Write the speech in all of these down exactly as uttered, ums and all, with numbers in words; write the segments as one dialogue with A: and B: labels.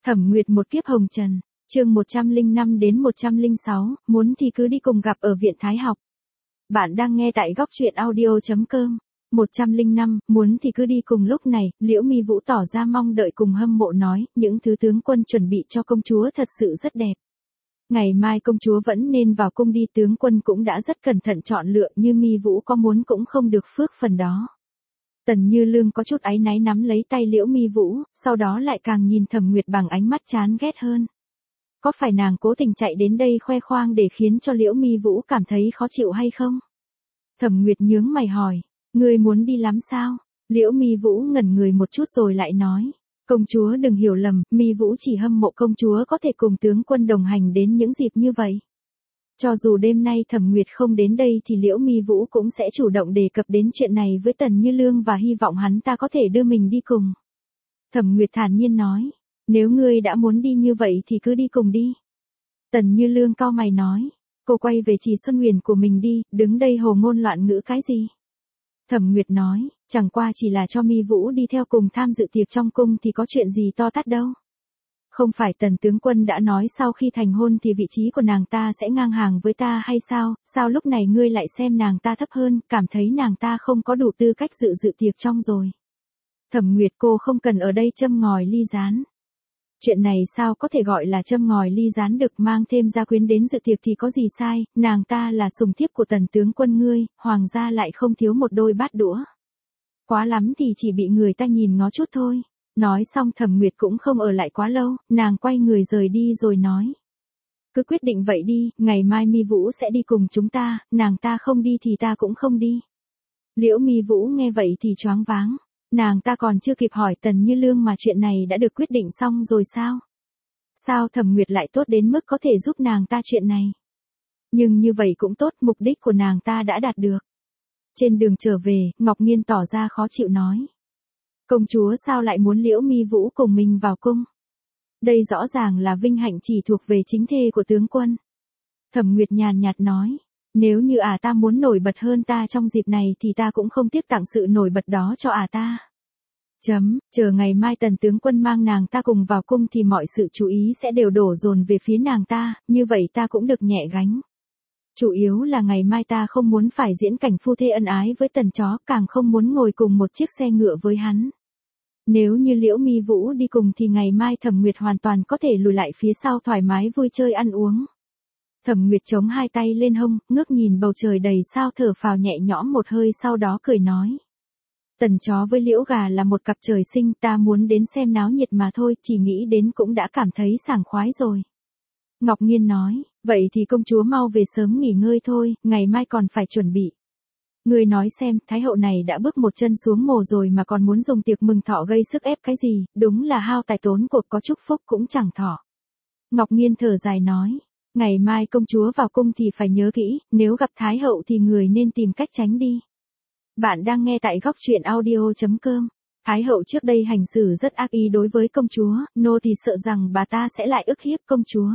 A: Thẩm Nguyệt một kiếp hồng trần, chương một trăm lẻ năm đến một trăm lẻ sáu, muốn thì cứ đi cùng gặp ở viện Thái học. Bạn đang nghe tại góc truyện audio chấm com. một trăm lẻ năm, muốn thì cứ đi cùng. Lúc này, Liễu Mi Vũ tỏ ra mong đợi cùng hâm mộ nói, những thứ tướng quân chuẩn bị cho công chúa thật sự rất đẹp. Ngày mai công chúa vẫn nên vào cung đi, tướng quân cũng đã rất cẩn thận chọn lựa, như Mi Vũ có muốn cũng không được phước phần đó. Tần Như Lương có chút áy náy nắm lấy tay Liễu Mi Vũ, sau đó lại càng nhìn Thẩm Nguyệt bằng ánh mắt chán ghét hơn. Có phải nàng cố tình chạy đến đây khoe khoang để khiến cho Liễu Mi Vũ cảm thấy khó chịu hay không? Thẩm Nguyệt nhướng mày hỏi, ngươi muốn đi lắm sao? Liễu Mi Vũ ngẩn người một chút rồi lại nói, công chúa đừng hiểu lầm, Mi Vũ chỉ hâm mộ công chúa có thể cùng tướng quân đồng hành đến những dịp như vậy. Cho dù đêm nay Thẩm Nguyệt không đến đây thì Liễu Mi Vũ cũng sẽ chủ động đề cập đến chuyện này với Tần Như Lương và hy vọng hắn ta có thể đưa mình đi cùng. Thẩm Nguyệt thản nhiên nói, nếu ngươi đã muốn đi như vậy thì cứ đi cùng đi. Tần Như Lương cau mày nói, cô quay về Trì Xuân Huyền của mình đi, đứng đây hồ ngôn loạn ngữ cái gì? Thẩm Nguyệt nói, chẳng qua chỉ là cho Mi Vũ đi theo cùng tham dự tiệc trong cung thì có chuyện gì to tát đâu. Không phải Tần tướng quân đã nói sau khi thành hôn thì vị trí của nàng ta sẽ ngang hàng với ta hay sao, sao lúc này ngươi lại xem nàng ta thấp hơn, cảm thấy nàng ta không có đủ tư cách dự dự tiệc trong rồi. Thẩm Nguyệt, cô không cần ở đây châm ngòi ly gián. Chuyện này sao có thể gọi là châm ngòi ly gián được, mang thêm gia quyến đến dự tiệc thì có gì sai, nàng ta là sùng thiếp của Tần tướng quân ngươi, hoàng gia lại không thiếu một đôi bát đũa. Quá lắm thì chỉ bị người ta nhìn ngó chút thôi. Nói xong Thẩm Nguyệt cũng không ở lại quá lâu, nàng quay người rời đi rồi nói. Cứ quyết định vậy đi, ngày mai Mi Vũ sẽ đi cùng chúng ta, nàng ta không đi thì ta cũng không đi. Liễu Mi Vũ nghe vậy thì choáng váng, nàng ta còn chưa kịp hỏi Tần Như Lương mà chuyện này đã được quyết định xong rồi sao? Sao Thẩm Nguyệt lại tốt đến mức có thể giúp nàng ta chuyện này? Nhưng như vậy cũng tốt, mục đích của nàng ta đã đạt được. Trên đường trở về, Ngọc Nghiên tỏ ra khó chịu nói. Công chúa sao lại muốn Liễu Mi Vũ cùng mình vào cung? Đây rõ ràng là vinh hạnh chỉ thuộc về chính thê của tướng quân. Thẩm Nguyệt nhàn nhạt nói, nếu như ả ta muốn nổi bật hơn ta trong dịp này thì ta cũng không tiếc tặng sự nổi bật đó cho ả ta. Chấm, chờ ngày mai Tần tướng quân mang nàng ta cùng vào cung thì mọi sự chú ý sẽ đều đổ dồn về phía nàng ta, như vậy ta cũng được nhẹ gánh. Chủ yếu là ngày mai ta không muốn phải diễn cảnh phu thê ân ái với Tần chó, càng không muốn ngồi cùng một chiếc xe ngựa với hắn. Nếu như Liễu Mi Vũ đi cùng thì ngày mai Thẩm Nguyệt hoàn toàn có thể lùi lại phía sau thoải mái vui chơi ăn uống. Thẩm Nguyệt chống hai tay lên hông, ngước nhìn bầu trời đầy sao, thở phào nhẹ nhõm một hơi, sau đó cười nói. Tần chó với Liễu gà là một cặp trời sinh, ta muốn đến xem náo nhiệt mà thôi, chỉ nghĩ đến cũng đã cảm thấy sảng khoái rồi. Ngọc Nghiên nói, vậy thì công chúa mau về sớm nghỉ ngơi thôi, ngày mai còn phải chuẩn bị. Ngươi nói xem, Thái hậu này đã bước một chân xuống mồ rồi mà còn muốn dùng tiệc mừng thọ gây sức ép cái gì, đúng là hao tài tốn cuộc, có chúc phúc cũng chẳng thọ. Ngọc Nghiên thở dài nói, ngày mai công chúa vào cung thì phải nhớ kỹ, nếu gặp Thái hậu thì người nên tìm cách tránh đi. Bạn đang nghe tại góc truyện audio chấm com. Thái hậu trước đây hành xử rất ác ý đối với công chúa, nô thì sợ rằng bà ta sẽ lại ức hiếp công chúa.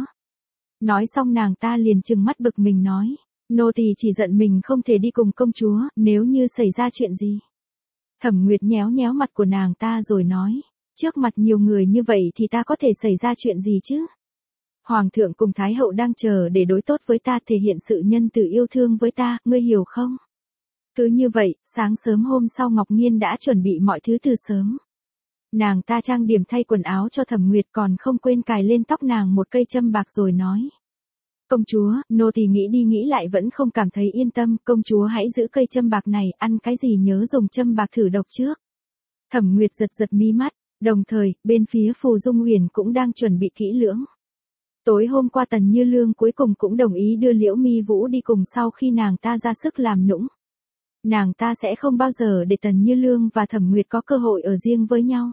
A: Nói xong nàng ta liền trừng mắt bực mình nói, nô tỳ chỉ giận mình không thể đi cùng công chúa, nếu như xảy ra chuyện gì. Thẩm Nguyệt nhéo nhéo mặt của nàng ta rồi nói, trước mặt nhiều người như vậy thì ta có thể xảy ra chuyện gì chứ? Hoàng thượng cùng Thái hậu đang chờ để đối tốt với ta, thể hiện sự nhân từ yêu thương với ta, ngươi hiểu không? Cứ như vậy, sáng sớm hôm sau Ngọc Nghiên đã chuẩn bị mọi thứ từ sớm. Nàng ta trang điểm thay quần áo cho Thẩm Nguyệt, còn không quên cài lên tóc nàng một cây châm bạc rồi nói. Công chúa, nô tỳ nghĩ đi nghĩ lại vẫn không cảm thấy yên tâm, công chúa hãy giữ cây châm bạc này, ăn cái gì nhớ dùng châm bạc thử độc trước. Thẩm Nguyệt giật giật mí mắt, đồng thời, bên phía Phù Dung Huyền cũng đang chuẩn bị kỹ lưỡng. Tối hôm qua Tần Như Lương cuối cùng cũng đồng ý đưa Liễu Mi Vũ đi cùng sau khi nàng ta ra sức làm nũng. Nàng ta sẽ không bao giờ để Tần Như Lương và Thẩm Nguyệt có cơ hội ở riêng với nhau.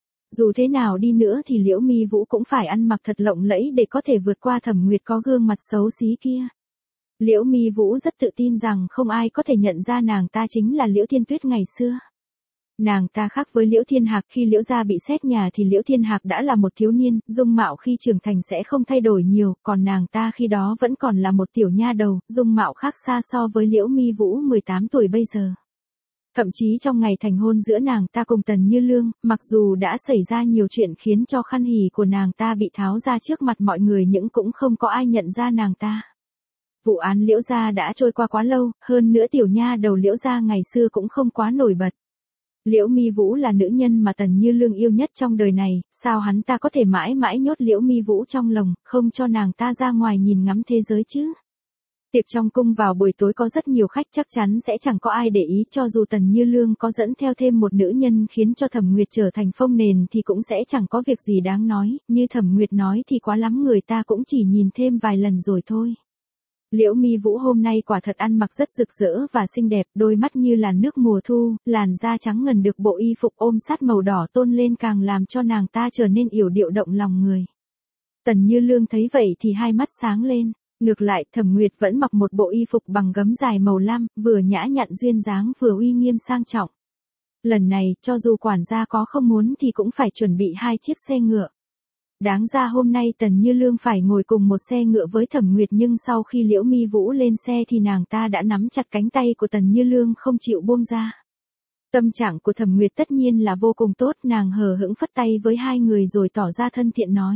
A: Dù thế nào đi nữa thì Liễu Mi Vũ cũng phải ăn mặc thật lộng lẫy để có thể vượt qua Thẩm Nguyệt có gương mặt xấu xí kia. Liễu Mi Vũ rất tự tin rằng không ai có thể nhận ra nàng ta chính là Liễu Thiên Tuyết ngày xưa. Nàng ta khác với Liễu Thiên Hạc, khi Liễu gia bị xét nhà thì Liễu Thiên Hạc đã là một thiếu niên, dung mạo khi trưởng thành sẽ không thay đổi nhiều, còn nàng ta khi đó vẫn còn là một tiểu nha đầu, dung mạo khác xa so với Liễu Mi Vũ mười tám tuổi bây giờ. Thậm chí trong ngày thành hôn giữa nàng ta cùng Tần Như Lương, mặc dù đã xảy ra nhiều chuyện khiến cho khăn hỉ của nàng ta bị tháo ra trước mặt mọi người nhưng cũng không có ai nhận ra nàng ta. Vụ án Liễu gia đã trôi qua quá lâu, hơn nữa tiểu nha đầu Liễu gia ngày xưa cũng không quá nổi bật. Liễu Mi Vũ là nữ nhân mà Tần Như Lương yêu nhất trong đời này, sao hắn ta có thể mãi mãi nhốt Liễu Mi Vũ trong lòng, không cho nàng ta ra ngoài nhìn ngắm thế giới chứ? Tiệc trong cung vào buổi tối có rất nhiều khách, chắc chắn sẽ chẳng có ai để ý, cho dù Tần Như Lương có dẫn theo thêm một nữ nhân khiến cho Thẩm Nguyệt trở thành phông nền thì cũng sẽ chẳng có việc gì đáng nói, như Thẩm Nguyệt nói thì quá lắm người ta cũng chỉ nhìn thêm vài lần rồi thôi. Liễu Mi Vũ hôm nay quả thật ăn mặc rất rực rỡ và xinh đẹp, đôi mắt như làn nước mùa thu, làn da trắng ngần được bộ y phục ôm sát màu đỏ tôn lên càng làm cho nàng ta trở nên yểu điệu động lòng người. Tần Như Lương thấy vậy thì hai mắt sáng lên. Ngược lại, Thẩm Nguyệt vẫn mặc một bộ y phục bằng gấm dài màu lam, vừa nhã nhặn duyên dáng vừa uy nghiêm sang trọng. Lần này, cho dù quản gia có không muốn thì cũng phải chuẩn bị hai chiếc xe ngựa. Đáng ra hôm nay Tần Như Lương phải ngồi cùng một xe ngựa với Thẩm Nguyệt, nhưng sau khi Liễu Mi Vũ lên xe thì nàng ta đã nắm chặt cánh tay của Tần Như Lương không chịu buông ra. Tâm trạng của Thẩm Nguyệt tất nhiên là vô cùng tốt, nàng hờ hững phất tay với hai người rồi tỏ ra thân thiện nói.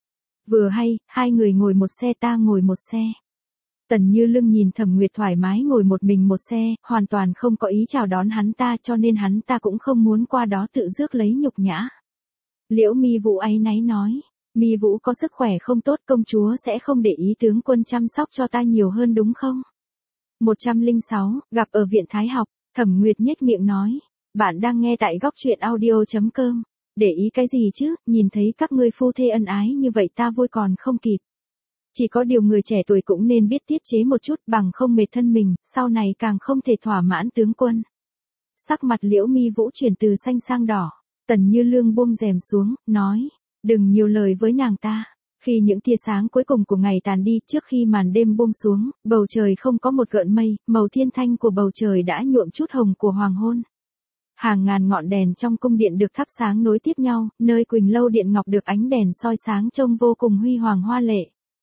A: Vừa hay, hai người ngồi một xe ta ngồi một xe. Tần Như Lương nhìn Thẩm Nguyệt thoải mái ngồi một mình một xe, hoàn toàn không có ý chào đón hắn ta, cho nên hắn ta cũng không muốn qua đó tự rước lấy nhục nhã. Liễu Mi Vũ áy náy nói, Mi Vũ có sức khỏe không tốt, công chúa sẽ không để ý tướng quân chăm sóc cho ta nhiều hơn đúng không? một trăm lẻ sáu, gặp ở viện Thái học, Thẩm Nguyệt nhếch miệng nói, bạn đang nghe tại góc truyện audio chấm com. Để ý cái gì chứ, nhìn thấy các ngươi phu thê ân ái như vậy ta vui còn không kịp. Chỉ có điều người trẻ tuổi cũng nên biết tiết chế một chút, bằng không mệt thân mình, sau này càng không thể thỏa mãn tướng quân. Sắc mặt Liễu Mi Vũ chuyển từ xanh sang đỏ, Tần Như Lương buông rèm xuống, nói, đừng nhiều lời với nàng ta. Khi những tia sáng cuối cùng của ngày tàn đi, trước khi màn đêm buông xuống, bầu trời không có một gợn mây, màu thiên thanh của bầu trời đã nhuộm chút hồng của hoàng hôn. Hàng ngàn ngọn đèn trong cung điện được thắp sáng nối tiếp nhau, nơi Quỳnh Lâu Điện Ngọc được ánh đèn soi sáng trông vô cùng huy hoàng hoa lệ.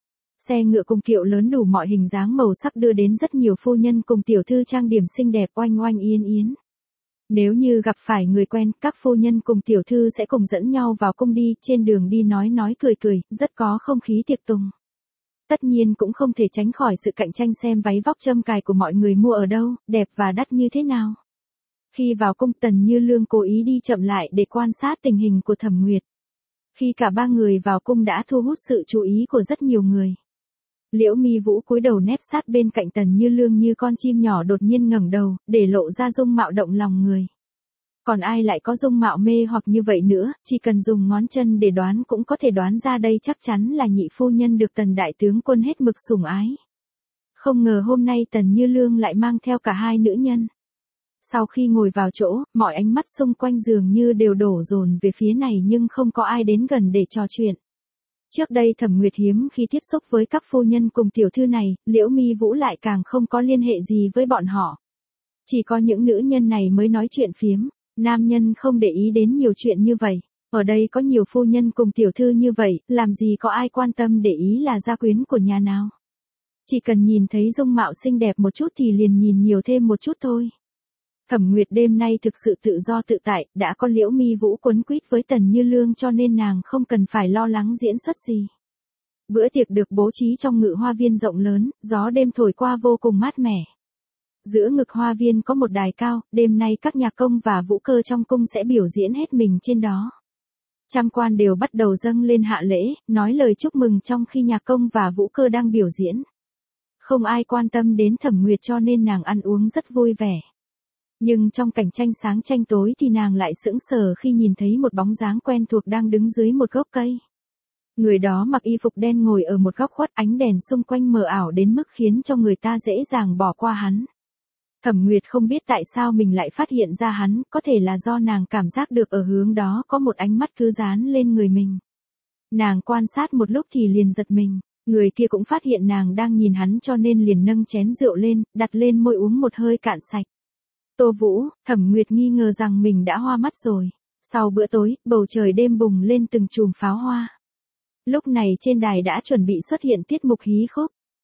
A: Xe ngựa cùng kiệu lớn đủ mọi hình dáng màu sắc đưa đến rất nhiều phu nhân cùng tiểu thư trang điểm xinh đẹp oanh oanh yến yến. Nếu như gặp phải người quen, các phu nhân cùng tiểu thư sẽ cùng dẫn nhau vào cung đi, trên đường đi nói nói cười cười, rất có không khí tiệc tùng. Tất nhiên cũng không thể tránh khỏi sự cạnh tranh xem váy vóc châm cài của mọi người mua ở đâu, đẹp và đắt như thế nào. Khi vào cung, Tần Như Lương cố ý đi chậm lại để quan sát tình hình của Thẩm Nguyệt. Khi cả ba người vào cung đã thu hút sự chú ý của rất nhiều người. Liễu Mi Vũ cúi đầu nép sát bên cạnh Tần Như Lương như con chim nhỏ đột nhiên ngẩng đầu, để lộ ra dung mạo động lòng người. Còn ai lại có dung mạo mê hoặc như vậy nữa, chỉ cần dùng ngón chân để đoán cũng có thể đoán ra đây chắc chắn là nhị phu nhân được Tần đại tướng quân hết mực sủng ái. Không ngờ hôm nay Tần Như Lương lại mang theo cả hai nữ nhân. Sau khi ngồi vào chỗ, mọi ánh mắt xung quanh dường như đều đổ dồn về phía này nhưng không có ai đến gần để trò chuyện. Trước đây Thẩm Nguyệt hiếm khi tiếp xúc với các phu nhân cùng tiểu thư này, Liễu Mi Vũ lại càng không có liên hệ gì với bọn họ. Chỉ có những nữ nhân này mới nói chuyện phiếm, nam nhân không để ý đến nhiều chuyện như vậy. Ở đây có nhiều phu nhân cùng tiểu thư như vậy, làm gì có ai quan tâm để ý là gia quyến của nhà nào. Chỉ cần nhìn thấy dung mạo xinh đẹp một chút thì liền nhìn nhiều thêm một chút thôi. Thẩm Nguyệt đêm nay thực sự tự do tự tại, đã có Liễu Mi Vũ quấn quýt với Tần Như Lương cho nên nàng không cần phải lo lắng diễn xuất gì. Bữa tiệc được bố trí trong ngự hoa viên rộng lớn, gió đêm thổi qua vô cùng mát mẻ. Giữa ngực hoa viên có một đài cao, đêm nay các nhạc công và vũ cơ trong cung sẽ biểu diễn hết mình trên đó. Trăm quan đều bắt đầu dâng lên hạ lễ, nói lời chúc mừng trong khi nhạc công và vũ cơ đang biểu diễn. Không ai quan tâm đến Thẩm Nguyệt cho nên nàng ăn uống rất vui vẻ. Nhưng trong cảnh tranh sáng tranh tối thì nàng lại sững sờ khi nhìn thấy một bóng dáng quen thuộc đang đứng dưới một gốc cây. Người đó mặc y phục đen ngồi ở một góc khuất, ánh đèn xung quanh mờ ảo đến mức khiến cho người ta dễ dàng bỏ qua hắn. Thẩm Nguyệt không biết tại sao mình lại phát hiện ra hắn, có thể là do nàng cảm giác được ở hướng đó có một ánh mắt cứ dán lên người mình. Nàng quan sát một lúc thì liền giật mình, người kia cũng phát hiện nàng đang nhìn hắn cho nên liền nâng chén rượu lên, đặt lên môi uống một hơi cạn sạch. Tô Vũ, Thẩm Nguyệt nghi ngờ rằng mình đã hoa mắt rồi. Sau bữa tối, bầu trời đêm bùng lên từng chùm pháo hoa. Lúc này trên đài đã chuẩn bị xuất hiện tiết mục hí khúc.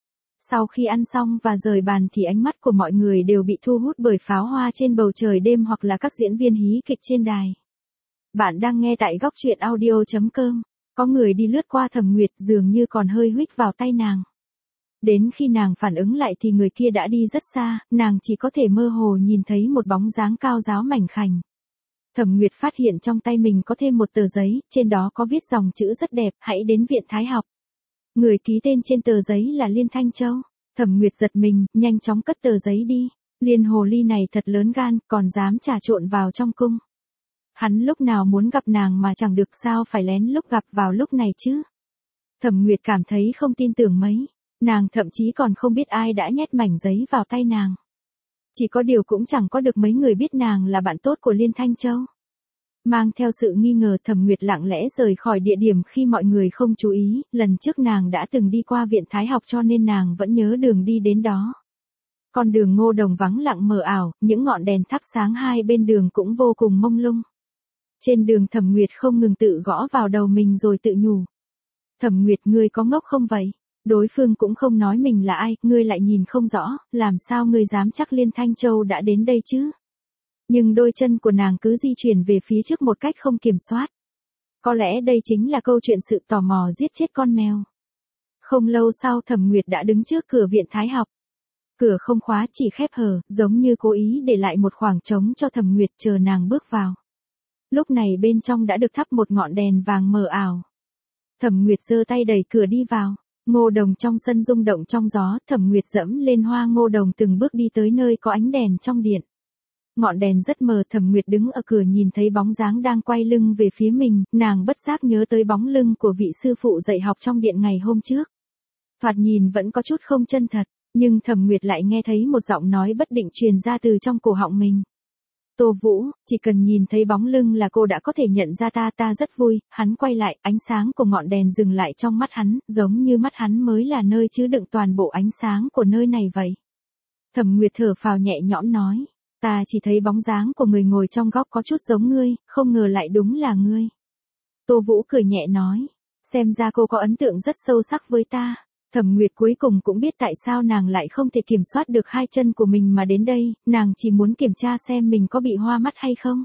A: Sau khi ăn xong và rời bàn thì ánh mắt của mọi người đều bị thu hút bởi pháo hoa trên bầu trời đêm hoặc là các diễn viên hí kịch trên đài. Bạn đang nghe tại góc truyện audio chấm com. Có người đi lướt qua Thẩm Nguyệt dường như còn hơi huých vào tay nàng. Đến khi nàng phản ứng lại thì người kia đã đi rất xa, nàng chỉ có thể mơ hồ nhìn thấy một bóng dáng cao ráo mảnh khảnh. Thẩm Nguyệt phát hiện trong tay mình có thêm một tờ giấy, trên đó có viết dòng chữ rất đẹp, hãy đến viện Thái học. Người ký tên trên tờ giấy là Liên Thanh Châu. Thẩm Nguyệt giật mình, nhanh chóng cất tờ giấy đi. Liên hồ ly này thật lớn gan, còn dám trà trộn vào trong cung. Hắn lúc nào muốn gặp nàng mà chẳng được, sao phải lén lúc gặp vào lúc này chứ? Thẩm Nguyệt cảm thấy không tin tưởng mấy. Nàng thậm chí còn không biết ai đã nhét mảnh giấy vào tay nàng. Chỉ có điều cũng chẳng có được mấy người biết nàng là bạn tốt của Liên Thanh Châu. Mang theo sự nghi ngờ, Thẩm Nguyệt lặng lẽ rời khỏi địa điểm khi mọi người không chú ý, lần trước nàng đã từng đi qua viện Thái học cho nên nàng vẫn nhớ đường đi đến đó. Con đường Ngô Đồng vắng lặng mờ ảo, những ngọn đèn thắp sáng hai bên đường cũng vô cùng mông lung. Trên đường Thẩm Nguyệt không ngừng tự gõ vào đầu mình rồi tự nhủ. Thẩm Nguyệt, ngươi có ngốc không vậy? Đối phương cũng không nói mình là ai, ngươi lại nhìn không rõ, làm sao ngươi dám chắc Liên Thanh Châu đã đến đây chứ? Nhưng đôi chân của nàng cứ di chuyển về phía trước một cách không kiểm soát. Có lẽ đây chính là câu chuyện sự tò mò giết chết con mèo. Không lâu sau Thẩm Nguyệt đã đứng trước cửa viện Thái học. Cửa không khóa, chỉ khép hờ, giống như cố ý để lại một khoảng trống cho Thẩm Nguyệt chờ nàng bước vào. Lúc này bên trong đã được thắp một ngọn đèn vàng mờ ảo. Thẩm Nguyệt giơ tay đẩy cửa đi vào. Ngô Đồng trong sân rung động trong gió, Thẩm Nguyệt dẫm lên hoa ngô đồng từng bước đi tới nơi có ánh đèn trong điện. Ngọn đèn rất mờ, Thẩm Nguyệt đứng ở cửa nhìn thấy bóng dáng đang quay lưng về phía mình, nàng bất giác nhớ tới bóng lưng của vị sư phụ dạy học trong điện ngày hôm trước. Thoạt nhìn vẫn có chút không chân thật, nhưng Thẩm Nguyệt lại nghe thấy một giọng nói bất định truyền ra từ trong cổ họng mình. Tô Vũ, chỉ cần nhìn thấy bóng lưng là cô đã có thể nhận ra ta, ta rất vui. Hắn quay lại, ánh sáng của ngọn đèn dừng lại trong mắt hắn, giống như mắt hắn mới là nơi chứa đựng toàn bộ ánh sáng của nơi này vậy. Thẩm Nguyệt thở phào nhẹ nhõm nói, ta chỉ thấy bóng dáng của người ngồi trong góc có chút giống ngươi, không ngờ lại đúng là ngươi. Tô Vũ cười nhẹ nói, xem ra cô có ấn tượng rất sâu sắc với ta. Thẩm Nguyệt cuối cùng cũng biết tại sao nàng lại không thể kiểm soát được hai chân của mình mà đến đây, nàng chỉ muốn kiểm tra xem mình có bị hoa mắt hay không.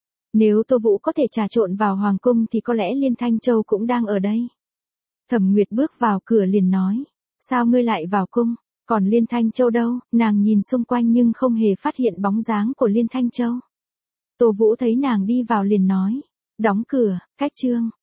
A: Nếu Tô Vũ có thể trà trộn vào hoàng cung thì có lẽ Liên Thanh Châu cũng đang ở đây. Thẩm Nguyệt bước vào cửa liền nói, sao ngươi lại vào cung, còn Liên Thanh Châu đâu? Nàng nhìn xung quanh nhưng không hề phát hiện bóng dáng của Liên Thanh Châu. Tô Vũ thấy nàng đi vào liền nói, đóng cửa, cách chương.